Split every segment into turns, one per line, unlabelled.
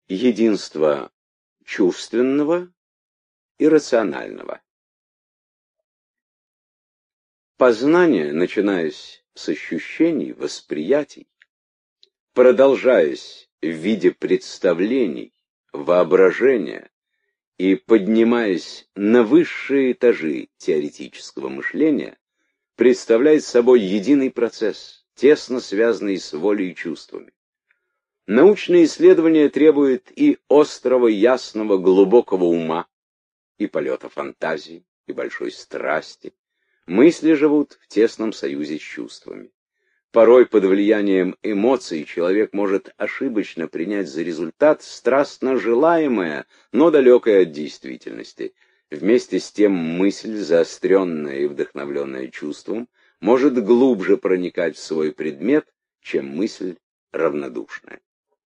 единство чувственного и рационального. Познание, начинаясь с ощущений, восприятий, продолжаясь в виде представлений, воображения и поднимаясь на высшие этажи теоретического мышления, представляет собой единый процесс, тесно связанный с волей и чувствами. Научное исследование требует и острого, ясного, глубокого ума, и полета фантазии, и большой страсти. Мысли живут в тесном союзе с чувствами. Порой под влиянием эмоций человек может ошибочно принять за результат страстно желаемое, но далекое от действительности. Вместе с тем мысль, заостренная и вдохновленная чувством, может глубже проникать в свой предмет, чем мысль равнодушная.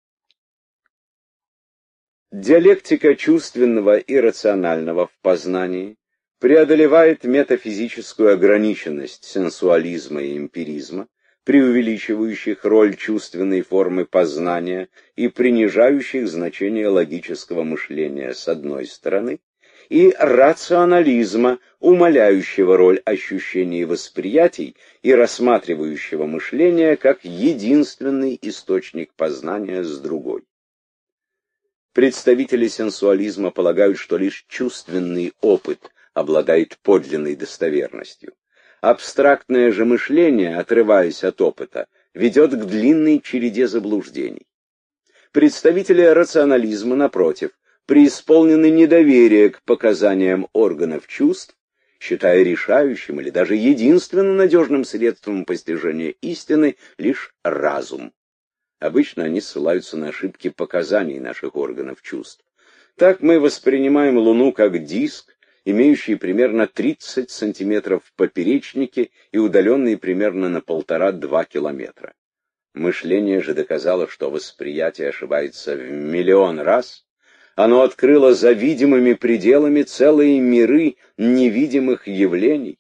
Диалектика чувственного и рационального в познании преодолевает метафизическую ограниченность сенсуализма и эмпиризма, преувеличивающих роль чувственной формы познания и принижающих значение логического мышления с одной стороны, и рационализма, умаляющего роль ощущений и восприятий и рассматривающего мышление как единственный источник познания с другой. Представители сенсуализма полагают, что лишь чувственный опыт обладает подлинной достоверностью. Абстрактное же мышление, отрываясь от опыта, ведет к длинной череде заблуждений. Представители рационализма, напротив, преисполнены недоверия к показаниям органов чувств, считая решающим или даже единственно надежным средством постижения истины лишь разум. Обычно они ссылаются на ошибки показаний наших органов чувств. Так мы воспринимаем Луну как диск, имеющий примерно 30 сантиметров в поперечнике и удаленный примерно на 1,5–2 километра. Мышление же доказало, что восприятие ошибается в миллион раз. Оно открыло за видимыми пределами целые миры невидимых явлений.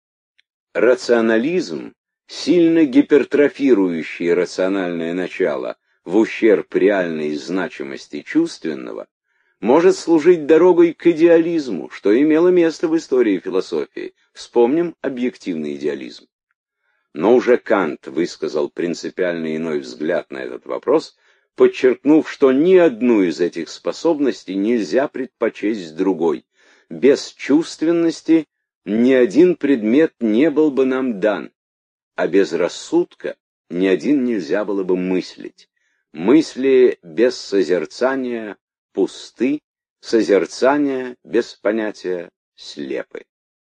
Рационализм, сильно гипертрофирующий рациональное начало в ущерб реальной значимости чувственного, может служить дорогой к идеализму, что имело место в истории философии. Вспомним объективный идеализм. Но уже Кант высказал принципиально иной взгляд на этот вопрос, подчеркнув, что ни одну из этих способностей нельзя предпочесть другой. Без чувственности ни один предмет не был бы нам дан, а без рассудка ни один нельзя было бы мыслить. Мысли без созерцания пусты, созерцание без понятия слепы.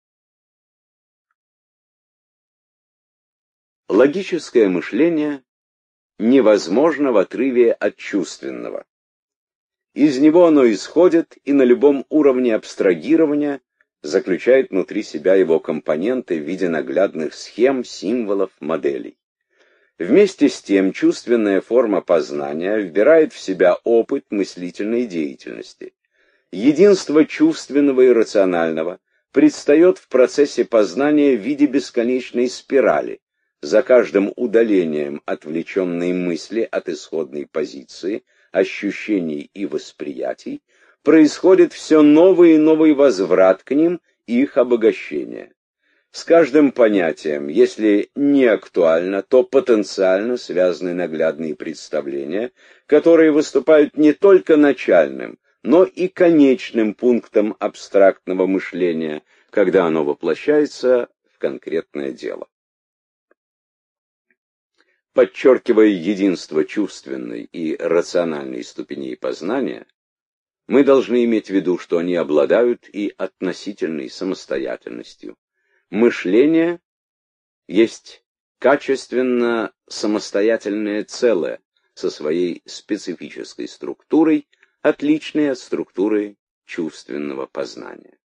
Логическое мышление невозможно в отрыве от чувственного. Из него оно исходит и на любом уровне абстрагирования заключает внутри себя его компоненты в виде наглядных схем, символов, моделей. Вместе с тем чувственная форма познания вбирает в себя опыт мыслительной деятельности. Единство чувственного и рационального предстает в процессе познания в виде бесконечной спирали. За каждым удалением отвлеченной мысли от исходной позиции, ощущений и восприятий происходит все новый и новый возврат к ним и их обогащение. С каждым понятием, если не актуально, то потенциально связаны наглядные представления, которые выступают не только начальным, но и конечным пунктом абстрактного мышления, когда оно воплощается в конкретное дело. Подчеркивая единство чувственной и рациональной ступеней познания, мы должны иметь в виду, что они обладают и относительной самостоятельностью. Мышление есть качественно самостоятельное целое со своей специфической структурой, отличной от структуры чувственного познания.